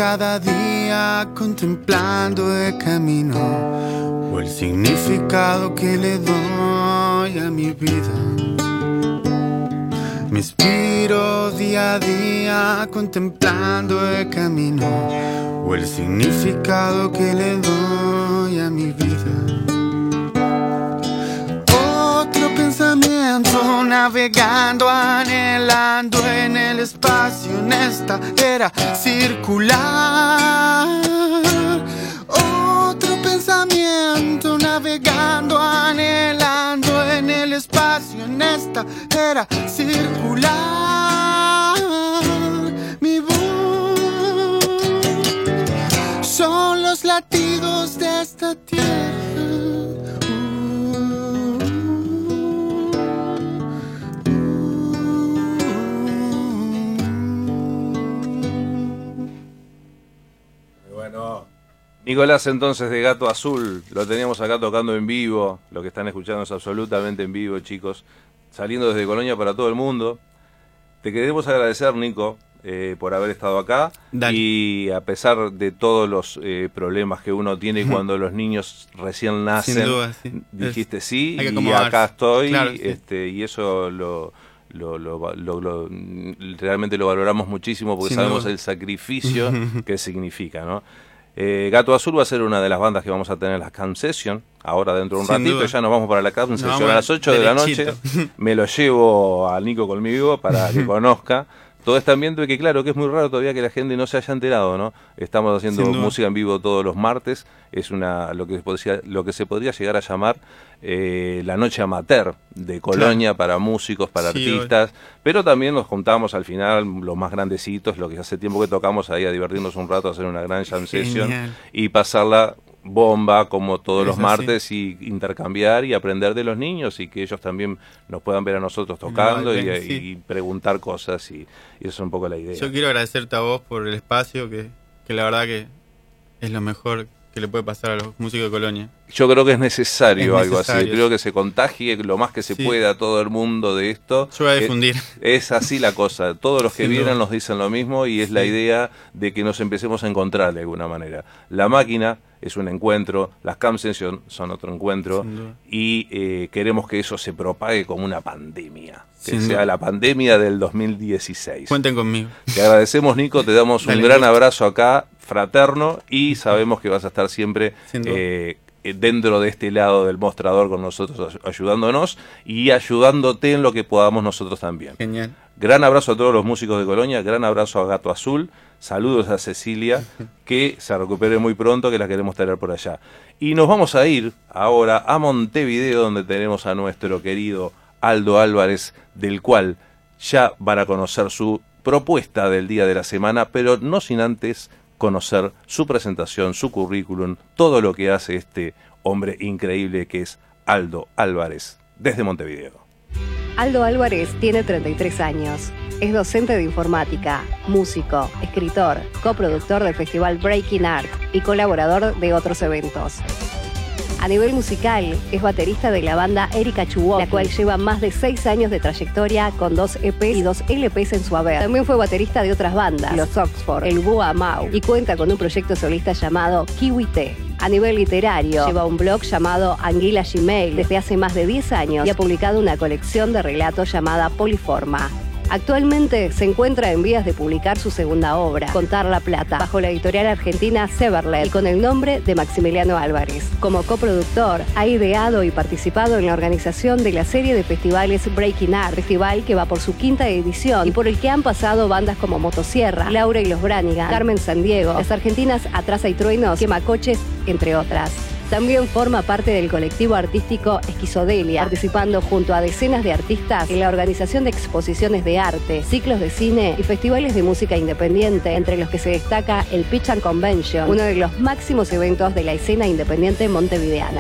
cada día contemplando el camino o el significado que le doy a mi vida. Me inspiro día a día contemplando el camino o el significado que le doy a mi vida. Otro pensamiento navegando, anhelando en el espacio, en esta era circular. Otro pensamiento navegando, anhelando en el espacio, en esta era circular. Mi voz son los latidos de esta tierra. Bueno, Nicolás entonces de Gato Azul, lo teníamos acá tocando en vivo, lo que están escuchando es absolutamente en vivo, chicos, saliendo desde Colonia para todo el mundo. Te queremos agradecer, Nico, por haber estado acá. Dale. Y a pesar de todos los problemas que uno tiene cuando los niños recién nacen, sin duda, sí. Dijiste sí y acá estoy, claro, sí. Y eso realmente lo valoramos muchísimo porque sin sabemos duda el sacrificio que significa, ¿no? Gato Azul va a ser una de las bandas que vamos a tener en la Camp Session. Ahora dentro de un ratito ya nos vamos para la Camp Session a las 8 de la noche. Me lo llevo a Nico conmigo para que conozca todo este ambiente, que claro, que es muy raro todavía que la gente no se haya enterado, ¿no? Estamos haciendo música en vivo todos los martes. Es lo que se podría llegar a llamar la noche amateur de Colonia, claro, para músicos, para artistas, pero también nos juntamos al final los más grandecitos, lo que hace tiempo que tocamos ahí a divertirnos un rato, a hacer una gran jam session y pasarla bomba como todos los martes y intercambiar y aprender de los niños y que ellos también nos puedan ver a nosotros tocando y preguntar cosas y eso es un poco la idea. Yo quiero agradecerte a vos por el espacio que la verdad que es lo mejor que le puede pasar a los músicos de Colonia. Yo creo que es necesario algo así, creo que se contagie lo más que se pueda a todo el mundo de esto. Yo voy a difundir. Es así la cosa, todos los que vienen nos dicen lo mismo y es la idea de que nos empecemos a encontrar de alguna manera. La máquina es un encuentro, las Camp Session son otro encuentro y queremos que eso se propague como una pandemia, que sea la pandemia del 2016. Cuenten conmigo. Te agradecemos, Nico, te damos un gran abrazo acá, fraterno, y sabemos que vas a estar siempre dentro de este lado del mostrador con nosotros, ayudándonos y ayudándote en lo que podamos nosotros también. Genial. Gran abrazo a todos los músicos de Colonia, gran abrazo a Gato Azul, saludos a Cecilia, que se recupere muy pronto, que la queremos tener por allá. Y nos vamos a ir ahora a Montevideo, donde tenemos a nuestro querido Aldo Álvarez, del cual ya van a conocer su propuesta del día de la semana, pero no sin antes conocer su presentación, su currículum, todo lo que hace este hombre increíble que es Aldo Álvarez, desde Montevideo. Aldo Álvarez tiene 33 años. Es docente de informática, músico, escritor, coproductor del festival Breaking Art y colaborador de otros eventos. A nivel musical, es baterista de la banda Erika Chubó, la cual lleva más de 6 años de trayectoria con 2 EPs y 2 LPs en su haber. También fue baterista de otras bandas, los Oxford, el Boa Mau, y cuenta con un proyecto solista llamado Kiwi T. A nivel literario, lleva un blog llamado Anguila Gmail desde hace más de 10 años y ha publicado una colección de relatos llamada Poliforma. Actualmente se encuentra en vías de publicar su segunda obra, Contar la Plata, bajo la editorial argentina Severlet y con el nombre de Maximiliano Álvarez. Como coproductor, ha ideado y participado en la organización de la serie de festivales Breaking Art, festival que va por su 5ª edición y por el que han pasado bandas como Motosierra, Laura y los Branigan, Carmen Sandiego, las argentinas Atrasa y Truenos, Quemacoches, entre otras. También forma parte del colectivo artístico Esquizodelia, participando junto a decenas de artistas en la organización de exposiciones de arte, ciclos de cine y festivales de música independiente, entre los que se destaca el Pitch and Convention, uno de los máximos eventos de la escena independiente montevideana.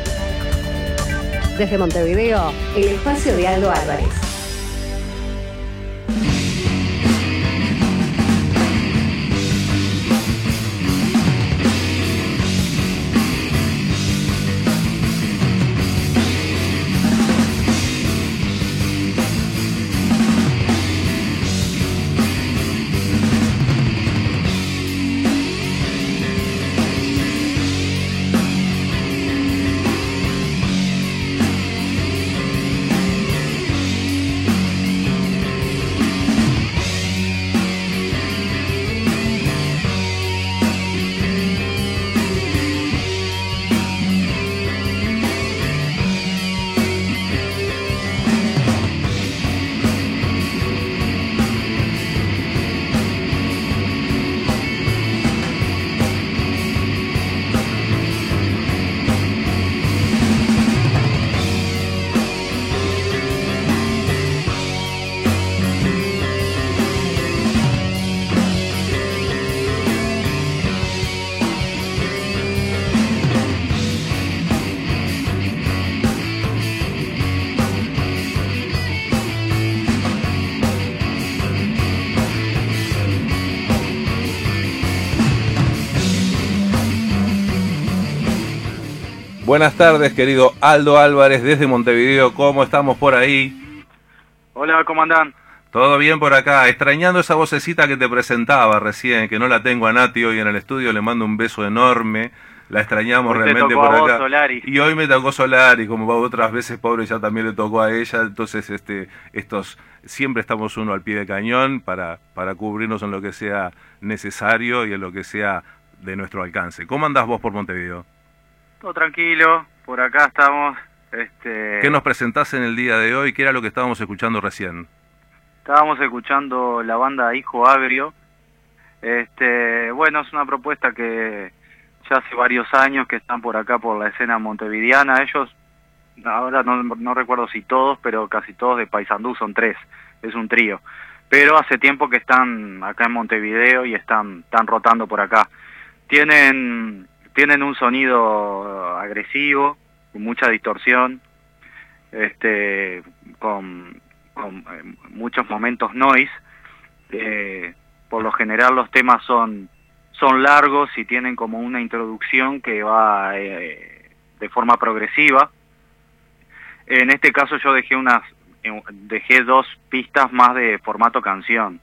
Desde Montevideo, el espacio de Aldo Álvarez. Buenas tardes, querido Aldo Álvarez, desde Montevideo. ¿Cómo estamos por ahí? Hola, ¿cómo andan? Todo bien por acá, extrañando esa vocecita que te presentaba recién, que no la tengo a Nati hoy en el estudio, le mando un beso enorme, la extrañamos hoy realmente te tocó por a vos, acá. Solari. Y hoy me tocó Solari, como otras veces, pobre, ya también le tocó a ella, entonces siempre estamos uno al pie de cañón para cubrirnos en lo que sea necesario y en lo que sea de nuestro alcance. ¿Cómo andás vos por Montevideo? Todo tranquilo, por acá estamos. ¿Qué nos presentás en el día de hoy? ¿Qué era lo que estábamos escuchando recién? Estábamos escuchando la banda Hijo Agrio. Bueno, es una propuesta que ya hace varios años que están por acá por la escena montevideana. Ellos, ahora no recuerdo si todos, pero casi todos de Paysandú, son 3, es un trío. Pero hace tiempo que están acá en Montevideo y están rotando por acá. Tienen un sonido agresivo, con mucha distorsión, con muchos momentos noise. Por lo general los temas son largos y tienen como una introducción que va de forma progresiva. En este caso yo dejé 2 pistas más de formato canción.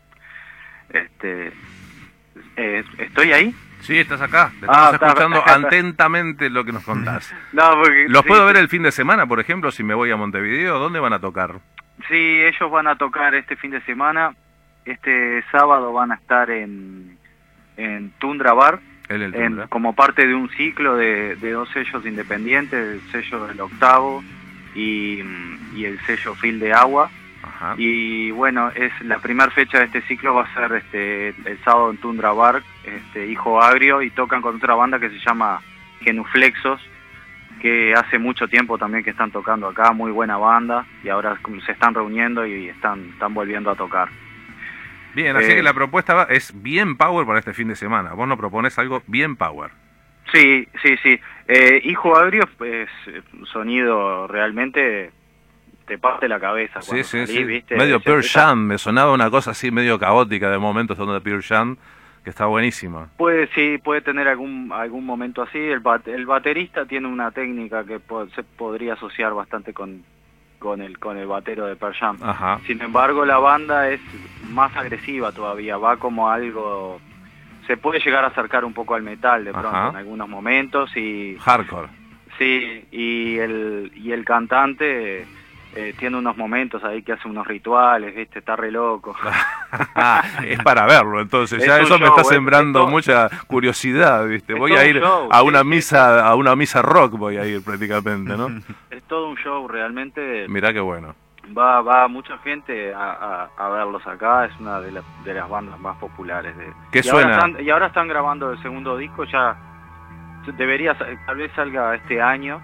¿Estoy ahí? Sí, estás acá. Te estamos escuchando atentamente lo que nos contás. ¿Los puedo ver el fin de semana, por ejemplo, si me voy a Montevideo? ¿Dónde van a tocar? Sí, ellos van a tocar este fin de semana. Este sábado van a estar en Tundra Bar, como parte de un ciclo de 2 sellos independientes, el sello del Octavo y el sello Fil de Agua. Ajá. Y bueno, es la primera fecha de este ciclo, va a ser el sábado en Tundra Bar, Hijo Agrio, y tocan con otra banda que se llama Genuflexos, que hace mucho tiempo también que están tocando acá, muy buena banda, y ahora se están reuniendo y están volviendo a tocar. Bien, así que la propuesta es bien power para este fin de semana. Vos nos propones algo bien power. Sí. Hijo Agrio es un sonido realmente te parte la cabeza. Sí. ¿Viste? Medio Pearl Jam, me sonaba una cosa así medio caótica de momentos donde Pearl Jam, que está buenísima. Puede tener algún momento así. El baterista tiene una técnica que se podría asociar bastante con el batero de Pearl Jam. Ajá. Sin embargo, la banda es más agresiva todavía, va como algo, se puede llegar a acercar un poco al metal de pronto. Ajá. En algunos momentos y hardcore. Sí, y el cantante tiene unos momentos ahí que hace unos rituales, ¿viste? Está re loco. Es para verlo, entonces. Ya eso me está sembrando mucha curiosidad, ¿viste? Voy a ir a una misa rock, voy a ir prácticamente, ¿no? Es todo un show, realmente. Mirá qué bueno. Va mucha gente a verlos acá, es una de las bandas más populares. ¿Qué suena? Ahora están grabando el segundo disco, ya tal vez salga este año,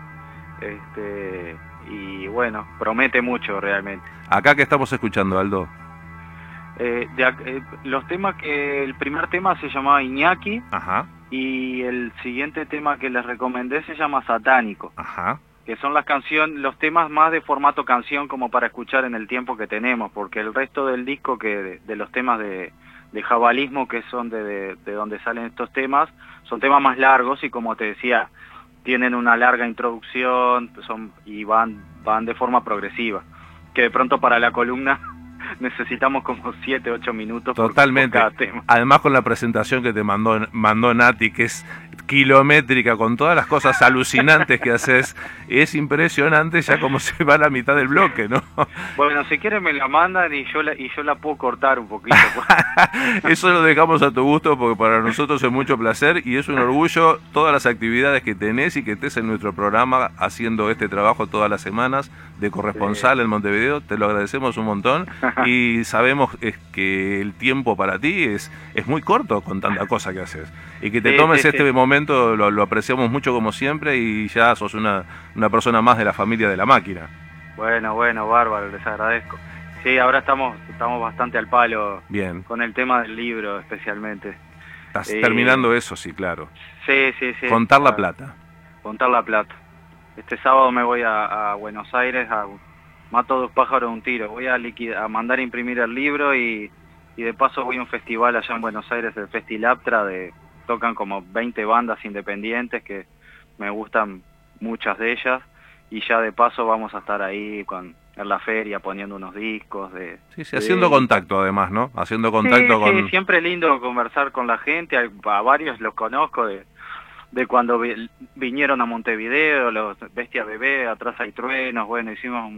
y bueno, promete mucho realmente. ¿Acá qué estamos escuchando, Aldo? Los temas el primer tema se llamaba Iñaki. Ajá. Y el siguiente tema que les recomendé se llama Satánico. Ajá. Que son los temas más de formato canción como para escuchar en el tiempo que tenemos, porque el resto del disco de los temas de jabalismo, que son de donde salen estos temas, son temas más largos y, como te decía, tienen una larga introducción y van de forma progresiva, que de pronto para la columna necesitamos como 7, 8 minutos. Totalmente. Por cada tema. Además, con la presentación que te mandó Nati, que es kilométrica, con todas las cosas alucinantes que haces, es impresionante ya como se va a la mitad del bloque, ¿no? Bueno, si quieren me la mandan y yo la puedo cortar un poquito. Eso lo dejamos a tu gusto, porque para nosotros es mucho placer y es un orgullo todas las actividades que tenés y que estés en nuestro programa haciendo este trabajo todas las semanas de corresponsal en Montevideo. Te lo agradecemos un montón y sabemos que el tiempo para ti es muy corto con tanta cosa que haces, y que te tomes este momento lo apreciamos mucho como siempre, y ya sos una persona más de la familia de La Máquina. Bueno, bárbaro, les agradezco. Sí, ahora estamos bastante al palo. Bien. Con el tema del libro especialmente. Estás terminando eso, sí, claro. Sí. Contar la plata. Contar la plata. Este sábado me voy a Buenos Aires, mato 2 pájaros de un tiro. Voy a mandar a imprimir el libro y de paso voy a un festival allá en Buenos Aires, el Festilaptra, tocan como 20 bandas independientes que me gustan muchas de ellas, y ya de paso vamos a estar ahí en la feria poniendo unos discos haciendo contacto además, ¿no? Haciendo contacto con... Sí, siempre lindo conversar con la gente, a varios los conozco de cuando vinieron a Montevideo, los Bestia Bebé, Atrás hay Truenos, bueno, hicimos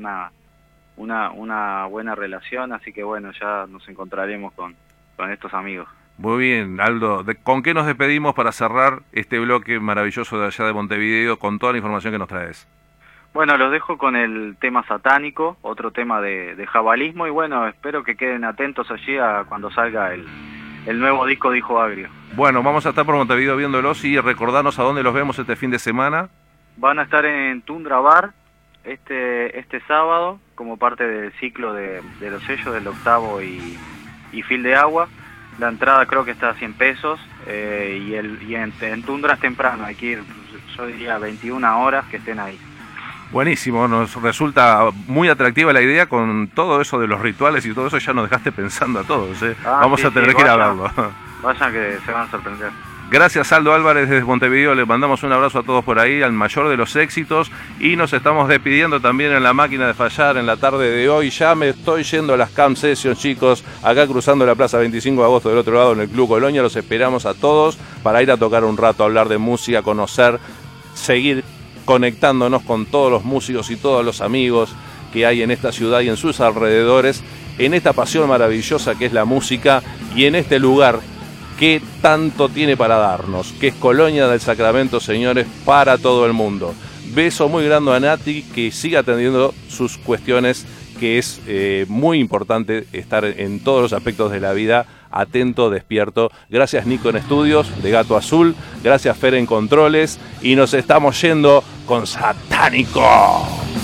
una buena relación, así que bueno, ya nos encontraremos con estos amigos. Muy bien, Aldo, ¿con qué nos despedimos para cerrar este bloque maravilloso de allá de Montevideo con toda la información que nos traes? Bueno, los dejo con el tema satánico, otro tema de jabalismo, y bueno, espero que queden atentos allí a cuando salga el nuevo disco de Hijo Agrio. Bueno, vamos a estar por Montevideo viéndolos y recordarnos a dónde los vemos este fin de semana. Van a estar en Tundra Bar este sábado, como parte del ciclo de los sellos del Octavo y Fil de Agua. La entrada creo que está a 100 pesos, y en Tundra es temprano, hay que ir, yo diría 21 horas que estén ahí. Buenísimo, nos resulta muy atractiva la idea con todo eso de los rituales y todo eso, ya nos dejaste pensando a todos, ¿eh? Vamos a tener que ir a verlo. Vayan que se van a sorprender. Gracias, Aldo Álvarez desde Montevideo, le mandamos un abrazo a todos por ahí, al mayor de los éxitos, y nos estamos despidiendo también en la máquina de fallar en la tarde de hoy. Ya me estoy yendo a las Camp Sessions, chicos, acá cruzando la Plaza 25 de Agosto del otro lado en el Club Colonia. Los esperamos a todos para ir a tocar un rato, hablar de música, conocer, seguir conectándonos con todos los músicos y todos los amigos que hay en esta ciudad y en sus alrededores, en esta pasión maravillosa que es la música y en este lugar que tanto tiene para darnos, que es Colonia del Sacramento, señores, para todo el mundo. Beso muy grande a Nati, que siga atendiendo sus cuestiones, que es muy importante estar en todos los aspectos de la vida atento, despierto. Gracias Nico en estudios de Gato Azul, gracias Fer en controles, y nos estamos yendo con Satánico.